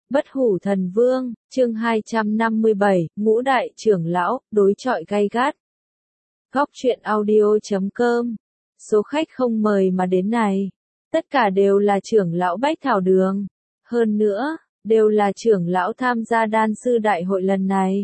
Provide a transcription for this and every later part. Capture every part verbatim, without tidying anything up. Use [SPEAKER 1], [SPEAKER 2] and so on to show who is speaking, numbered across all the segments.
[SPEAKER 1] Bất hủ thần vương, chương hai trăm năm mươi bảy, ngũ đại trưởng lão, đối chọi gay gắt. Góc truyện audio chấm com. Số khách không mời mà đến này, tất cả đều là trưởng lão Bách Thảo Đường. Hơn nữa, đều là trưởng lão tham gia đan sư đại hội lần này.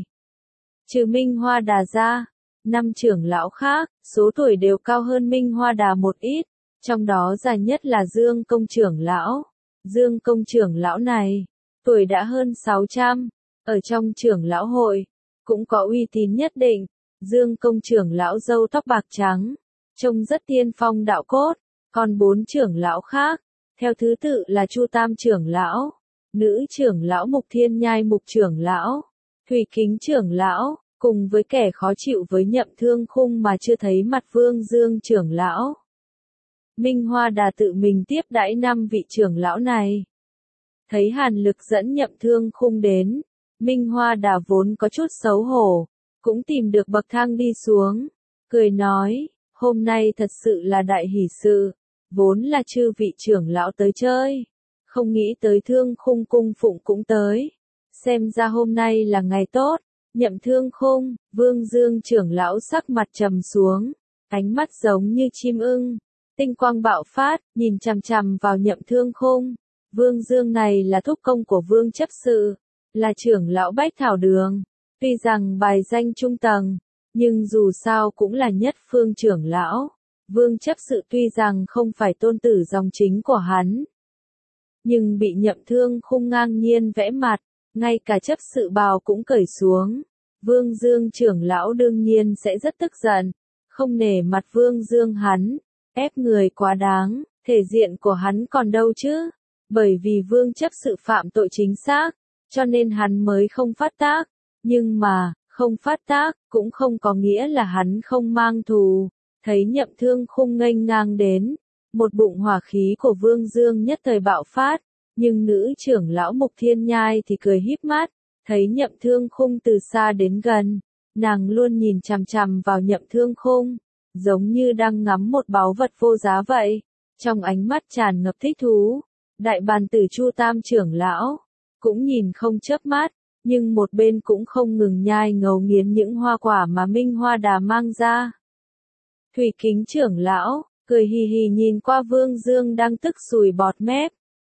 [SPEAKER 1] Trừ Minh Hoa Đà ra, năm trưởng lão khác, số tuổi đều cao hơn Minh Hoa Đà một ít, trong đó già nhất là Dương Công trưởng lão. Dương Công trưởng lão này, tuổi đã hơn sáu trăm, ở trong trưởng lão hội, cũng có uy tín nhất định. Dương Công trưởng lão râu tóc bạc trắng, trông rất tiên phong đạo cốt, còn bốn trưởng lão khác, theo thứ tự là Chu Tam trưởng lão, nữ trưởng lão Mục Thiên Nhai Mục trưởng lão, Thủy Kính trưởng lão, cùng với kẻ khó chịu với Nhậm Thương Khung mà chưa thấy mặt Vương Dương trưởng lão. Minh Hoa Đà tự mình tiếp đãi năm vị trưởng lão này. Thấy Hàn Lực dẫn Nhậm Thương Khung đến, Minh Hoa Đà vốn có chút xấu hổ, cũng tìm được bậc thang đi xuống, cười nói, hôm nay thật sự là đại hỷ sự, vốn là chư vị trưởng lão tới chơi, không nghĩ tới Thương Khung cung phụng cũng tới, xem ra hôm nay là ngày tốt. Nhậm Thương Khung, Vương Dương trưởng lão sắc mặt trầm xuống, ánh mắt giống như chim ưng, tinh quang bạo phát, nhìn chằm chằm vào Nhậm Thương Khung. Vương Dương này là thúc công của Vương chấp sự, là trưởng lão Bách Thảo Đường, tuy rằng bài danh trung tầng, nhưng dù sao cũng là nhất phương trưởng lão. Vương chấp sự tuy rằng không phải tôn tử dòng chính của hắn, nhưng bị Nhậm Thương Khung ngang nhiên vẽ mặt, ngay cả chấp sự bào cũng cởi xuống. Vương Dương trưởng lão đương nhiên sẽ rất tức giận, không nể mặt Vương Dương hắn, ép người quá đáng, thể diện của hắn còn đâu chứ. Bởi vì Vương chấp sự phạm tội chính xác, cho nên hắn mới không phát tác, nhưng mà, không phát tác, cũng không có nghĩa là hắn không mang thù. Thấy Nhậm Thương Khung nghênh ngang đến, một bụng hỏa khí của Vương Dương nhất thời bạo phát, nhưng nữ trưởng lão Mục Thiên Nhai thì cười híp mắt, thấy Nhậm Thương Khung từ xa đến gần, nàng luôn nhìn chằm chằm vào Nhậm Thương Khung, giống như đang ngắm một báu vật vô giá vậy, trong ánh mắt tràn ngập thích thú. Đại bàn tử Chu Tam trưởng lão, cũng nhìn không chớp mắt, nhưng một bên cũng không ngừng nhai ngấu nghiến những hoa quả mà Minh Hoa Đà mang ra. Thủy Kính trưởng lão, cười hì hì nhìn qua Vương Dương đang tức sùi bọt mép.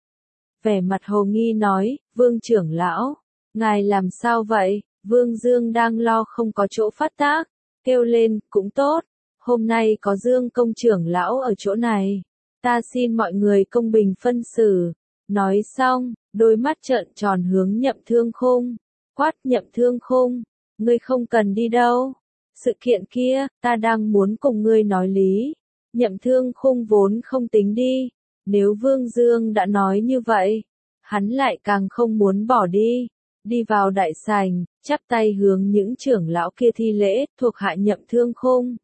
[SPEAKER 1] Vẻ mặt hồ nghi nói, Vương trưởng lão, ngài làm sao vậy? Vương Dương đang lo không có chỗ phát tác, kêu lên, cũng tốt, hôm nay có Dương Công trưởng lão ở chỗ này. Ta xin mọi người công bình phân xử. Nói xong, đôi mắt trợn tròn hướng Nhậm Thương Khung, quát Nhậm Thương Khung, ngươi không cần đi đâu. Sự kiện kia, ta đang muốn cùng ngươi nói lý. Nhậm Thương Khung vốn không tính đi, nếu Vương Dương đã nói như vậy, hắn lại càng không muốn bỏ đi. Đi vào đại sảnh, chắp tay hướng những trưởng lão kia thi lễ, thuộc hạ Nhậm Thương Khung.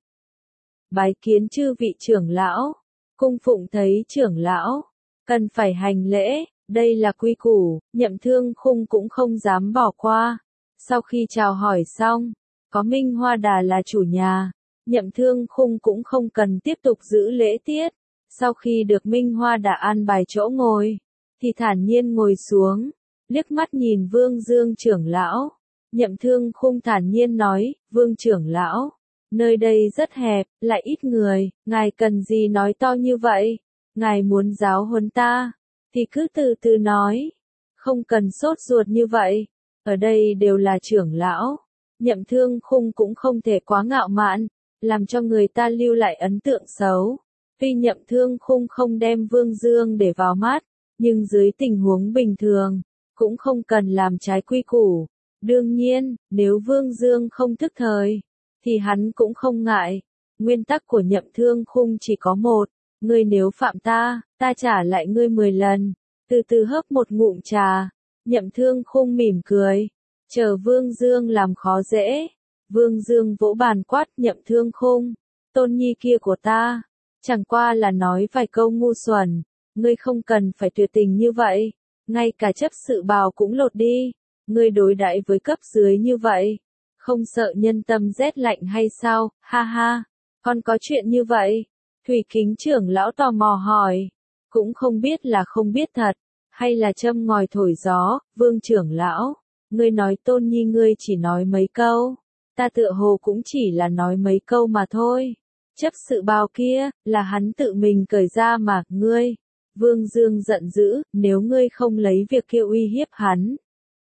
[SPEAKER 1] Bái kiến chư vị trưởng lão. Cung phụng thấy trưởng lão, cần phải hành lễ, đây là quy củ, Nhậm Thương Khung cũng không dám bỏ qua. Sau khi chào hỏi xong, có Minh Hoa Đà là chủ nhà, Nhậm Thương Khung cũng không cần tiếp tục giữ lễ tiết. Sau khi được Minh Hoa Đà an bài chỗ ngồi, thì thản nhiên ngồi xuống, liếc mắt nhìn Vương Dương trưởng lão. Nhậm Thương Khung thản nhiên nói, Vương trưởng lão, nơi đây rất hẹp, lại ít người, ngài cần gì nói to như vậy? Ngài muốn giáo huấn ta, thì cứ từ từ nói, không cần sốt ruột như vậy. Ở đây đều là trưởng lão, Nhậm Thương Khung cũng không thể quá ngạo mạn, làm cho người ta lưu lại ấn tượng xấu. Tuy Nhậm Thương Khung không đem Vương Dương để vào mắt, nhưng dưới tình huống bình thường, cũng không cần làm trái quy củ. Đương nhiên, nếu Vương Dương không thức thời, thì hắn cũng không ngại. Nguyên tắc của Nhậm Thương Khung chỉ có một, ngươi nếu phạm ta, ta trả lại ngươi mười lần. Từ từ hớp một ngụm trà, Nhậm Thương Khung mỉm cười, chờ Vương Dương làm khó dễ. Vương Dương vỗ bàn quát Nhậm Thương Khung, tôn nhi kia của ta, chẳng qua là nói vài câu ngu xuẩn, ngươi không cần phải tuyệt tình như vậy, ngay cả chấp sự bào cũng lột đi, ngươi đối đãi với cấp dưới như vậy. Không sợ nhân tâm rét lạnh hay sao, ha ha, còn có chuyện như vậy? Thủy Kính trưởng lão tò mò hỏi, cũng không biết là không biết thật, Hay là châm ngòi thổi gió, Vương trưởng lão? Ngươi nói Tôn Nhi ngươi chỉ nói mấy câu. Ta tựa hồ cũng chỉ là nói mấy câu mà thôi. Chấp sự bao kia, là hắn tự mình cởi ra mà, ngươi. Vương Dương giận dữ, nếu ngươi không lấy việc kia uy hiếp hắn.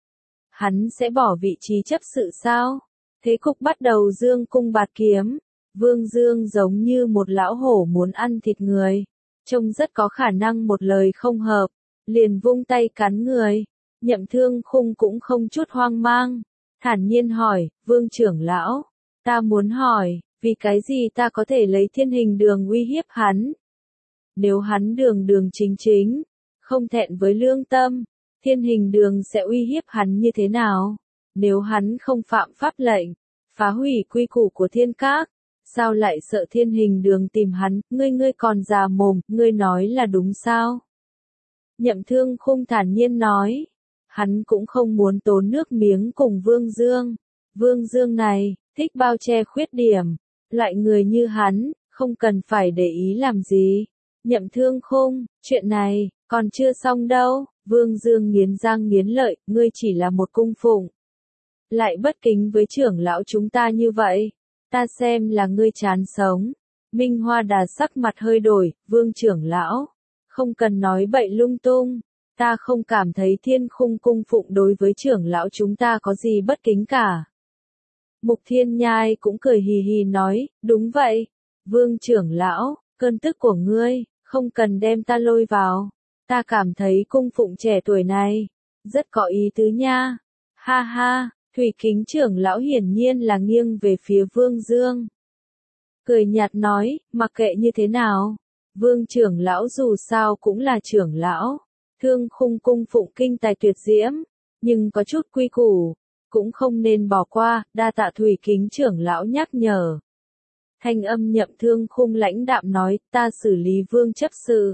[SPEAKER 1] Hắn sẽ bỏ vị trí chấp sự sao? Thế cục bắt đầu dương cung bạt kiếm. Vương Dương giống như một lão hổ muốn ăn thịt người. Trông rất có khả năng một lời không hợp. Liền vung tay cắn người. Nhậm Thương Khung cũng không chút hoang mang. Thản nhiên hỏi, Vương trưởng lão. Ta muốn hỏi, vì cái gì ta có thể lấy thiên hình đường uy hiếp hắn? Nếu hắn đường đường chính chính, không thẹn với lương tâm, thiên hình đường sẽ uy hiếp hắn như thế nào? Nếu hắn không phạm pháp lệnh, phá hủy quy củ của thiên các, sao lại sợ thiên hình đường tìm hắn? Ngươi ngươi còn già mồm, ngươi nói là đúng sao? Nhậm Thương Khung thản nhiên nói, hắn cũng không muốn tốn nước miếng cùng Vương Dương. Vương Dương này, thích bao che khuyết điểm, loại người như hắn, không cần phải để ý làm gì. Nhậm Thương Khung, chuyện này, còn chưa xong đâu. Vương Dương nghiến răng nghiến lợi, ngươi chỉ là một cung phụng. Lại bất kính với trưởng lão chúng ta như vậy. Ta xem là ngươi chán sống. Minh Hoa Đà sắc mặt hơi đổi, Vương trưởng lão. Không cần nói bậy lung tung. Ta không cảm thấy Thiên Khung cung phụng đối với trưởng lão chúng ta có gì bất kính cả. Mục Thiên Nhai cũng cười hì hì nói, đúng vậy. Vương trưởng lão, cơn tức của ngươi, không cần đem ta lôi vào. Ta cảm thấy cung phụng trẻ tuổi này, rất có ý tứ nha. Ha ha, Thủy Kính trưởng lão hiển nhiên là nghiêng về phía Vương Dương. Cười nhạt nói, mặc kệ như thế nào, Vương trưởng lão dù sao cũng là trưởng lão. Thương Khung cung phụng kinh tài tuyệt diễm, nhưng có chút quy củ, cũng không nên bỏ qua, đa tạ Thủy Kính trưởng lão nhắc nhở. Thanh âm Nhậm Thương Khung lãnh đạm nói, ta xử lý Vương chấp sự.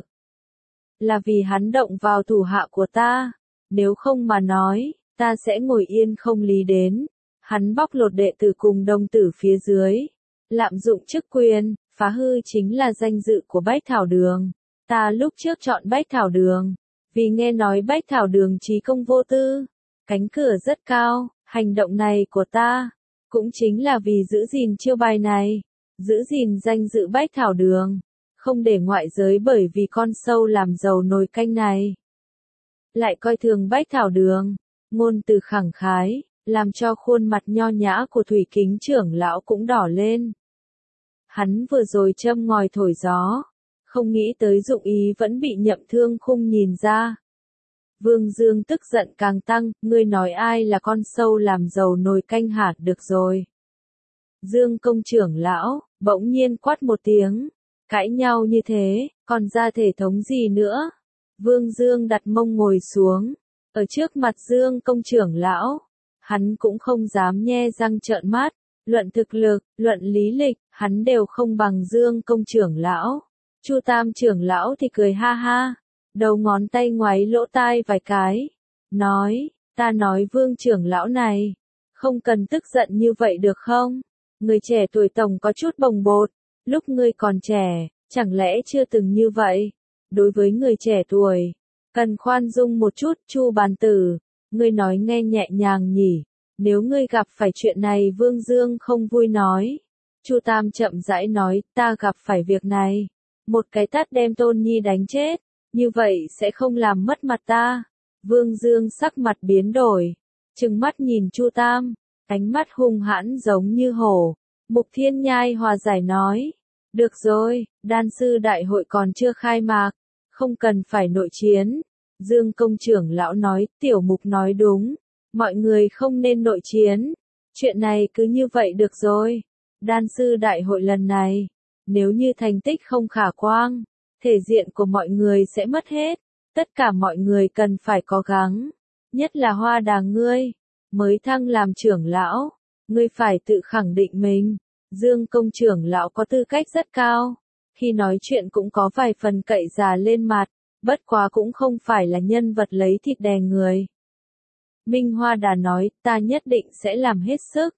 [SPEAKER 1] Là vì hắn động vào thủ hạ của ta, nếu không mà nói, ta sẽ ngồi yên không lý đến. Hắn bóc lột đệ tử cùng đồng tử phía dưới, lạm dụng chức quyền, phá hư chính là danh dự của Bách Thảo Đường. Ta lúc trước chọn Bách Thảo Đường, vì nghe nói Bách Thảo Đường trí công vô tư, cánh cửa rất cao, hành động này của ta, cũng chính là vì giữ gìn chiêu bài này, giữ gìn danh dự Bách Thảo Đường, không để ngoại giới bởi vì con sâu làm giàu nồi canh này. Lại coi thường Bách Thảo Đường, ngôn từ khẳng khái, làm cho khuôn mặt nho nhã của Thủy Kính trưởng lão cũng đỏ lên. Hắn vừa rồi châm ngòi thổi gió, không nghĩ tới dụng ý vẫn bị Nhậm Thương Khung nhìn ra. Vương Dương tức giận càng tăng, ngươi nói ai là con sâu làm giàu nồi canh hạt được rồi. Dương công trưởng lão, bỗng nhiên quát một tiếng, cãi nhau như thế, còn ra thể thống gì nữa. Vương Dương đặt mông ngồi xuống, ở trước mặt Dương công trưởng lão, hắn cũng không dám nhe răng trợn mắt, luận thực lực, luận lý lịch, hắn đều không bằng Dương công trưởng lão. Chu Tam trưởng lão thì cười ha ha, đầu ngón tay ngoáy lỗ tai vài cái, nói, ta nói Vương trưởng lão này, không cần tức giận như vậy được không? Người trẻ tuổi tổng có chút bồng bột, lúc ngươi còn trẻ, chẳng lẽ chưa từng như vậy? Đối với người trẻ tuổi, cần khoan dung một chút. Chu bàn tử, ngươi nói nghe nhẹ nhàng nhỉ, nếu ngươi gặp phải chuyện này. Vương Dương không vui nói. Chu Tam chậm rãi nói, ta gặp phải việc này, một cái tát đem Tôn Nhi đánh chết, như vậy sẽ không làm mất mặt ta. Vương Dương sắc mặt biến đổi, trừng mắt nhìn Chu Tam, ánh mắt hung hãn giống như hổ. Mục Thiên Nhai hòa giải nói, được rồi, đan sư đại hội còn chưa khai mạc, không cần phải nội chiến. Dương công trưởng lão nói, tiểu mục nói đúng, mọi người không nên nội chiến, chuyện này cứ như vậy được rồi. Đan sư đại hội lần này, nếu như thành tích không khả quan, thể diện của mọi người sẽ mất hết, tất cả mọi người cần phải cố gắng, nhất là Hoa Đà ngươi, mới thăng làm trưởng lão, ngươi phải tự khẳng định mình. Dương công trưởng lão có tư cách rất cao, khi nói chuyện cũng có vài phần cậy già lên mặt, bất quá cũng không phải là nhân vật lấy thịt đè người. Minh Hoa Đà nói, ta nhất định sẽ làm hết sức,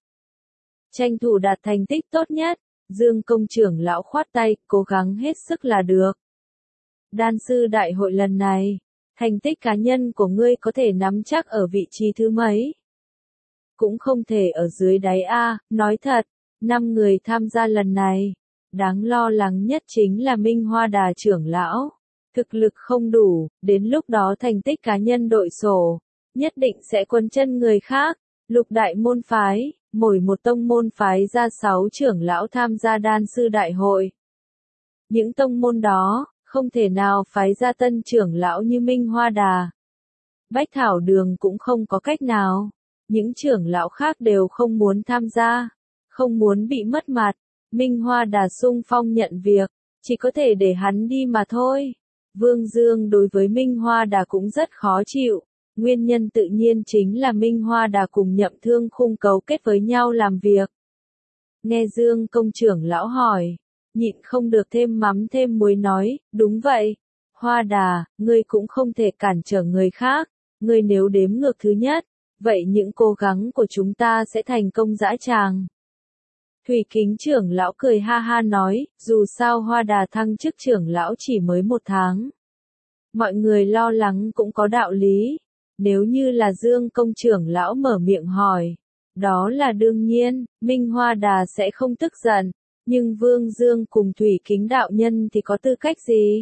[SPEAKER 1] tranh thủ đạt thành tích tốt nhất. Dương công trưởng lão khoát tay, cố gắng hết sức là được. Đan sư đại hội lần này, Thành tích cá nhân của ngươi có thể nắm chắc ở vị trí thứ mấy? Cũng không thể ở dưới đáy a, nói thật, năm người tham gia lần này, đáng lo lắng nhất chính là Minh Hoa Đà trưởng lão. Thực lực không đủ, đến lúc đó thành tích cá nhân đội sổ, nhất định sẽ quấn chân người khác. Lục đại môn phái, mỗi một tông môn phái ra sáu trưởng lão tham gia đan sư đại hội. Những tông môn đó, không thể nào phái ra tân trưởng lão như Minh Hoa Đà. Bách Thảo Đường cũng không có cách nào. Những trưởng lão khác đều không muốn tham gia, không muốn bị mất mặt. Minh Hoa Đà xung phong nhận việc, chỉ có thể để hắn đi mà thôi. Vương Dương đối với Minh Hoa Đà cũng rất khó chịu. Nguyên nhân tự nhiên chính là Minh Hoa Đà cùng Nhậm Thương Khung cấu kết với nhau làm việc. Nghe Dương công trưởng lão hỏi, nhịn không được thêm mắm thêm muối nói, đúng vậy. Hoa Đà, ngươi cũng không thể cản trở người khác, ngươi nếu đếm ngược thứ nhất, vậy những cố gắng của chúng ta sẽ thành công dã tràng. Thủy Kính trưởng lão cười ha ha nói, dù sao Hoa Đà thăng chức trưởng lão chỉ mới một tháng. Mọi người lo lắng cũng có đạo lý. Nếu như là Dương công trưởng lão mở miệng hỏi, đó là đương nhiên, Minh Hoa Đà sẽ không tức giận, nhưng Vương Dương cùng Thủy Kính đạo nhân thì có tư cách gì?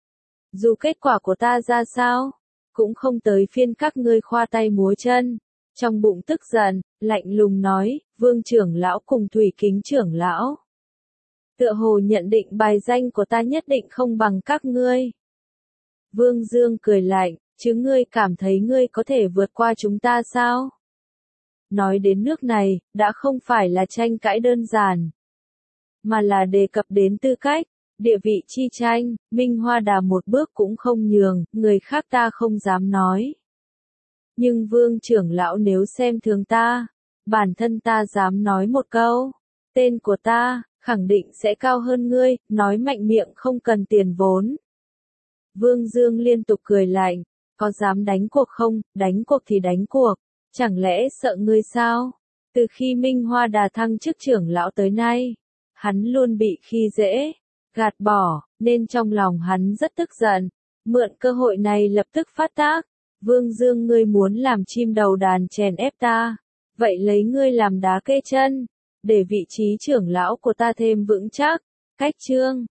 [SPEAKER 1] Dù kết quả của ta ra sao, cũng không tới phiên các ngươi khoa tay múa chân. Trong bụng tức giận, lạnh lùng nói, Vương trưởng lão cùng Thủy Kính trưởng lão. Tựa hồ nhận định bài danh của ta nhất định không bằng các ngươi. Vương Dương cười lạnh, chứ ngươi cảm thấy ngươi có thể vượt qua chúng ta sao? Nói đến nước này, đã không phải là tranh cãi đơn giản, mà là đề cập đến tư cách, địa vị chi tranh. Minh Hoa Đà một bước cũng không nhường, người khác ta không dám nói. Nhưng Vương trưởng lão nếu xem thường ta, bản thân ta dám nói một câu, tên của ta, khẳng định sẽ cao hơn ngươi, nói mạnh miệng không cần tiền vốn. Vương Dương liên tục cười lạnh, có dám đánh cuộc không, đánh cuộc thì đánh cuộc, chẳng lẽ sợ ngươi sao? Từ khi Minh Hoa Đà thăng chức trưởng lão tới nay, hắn luôn bị khi dễ, gạt bỏ, nên trong lòng hắn rất tức giận, mượn cơ hội này lập tức phát tác. Vương Dương ngươi muốn làm chim đầu đàn chèn ép ta, vậy lấy ngươi làm đá kê chân, để vị trí trưởng lão của ta thêm vững chắc. Cách chương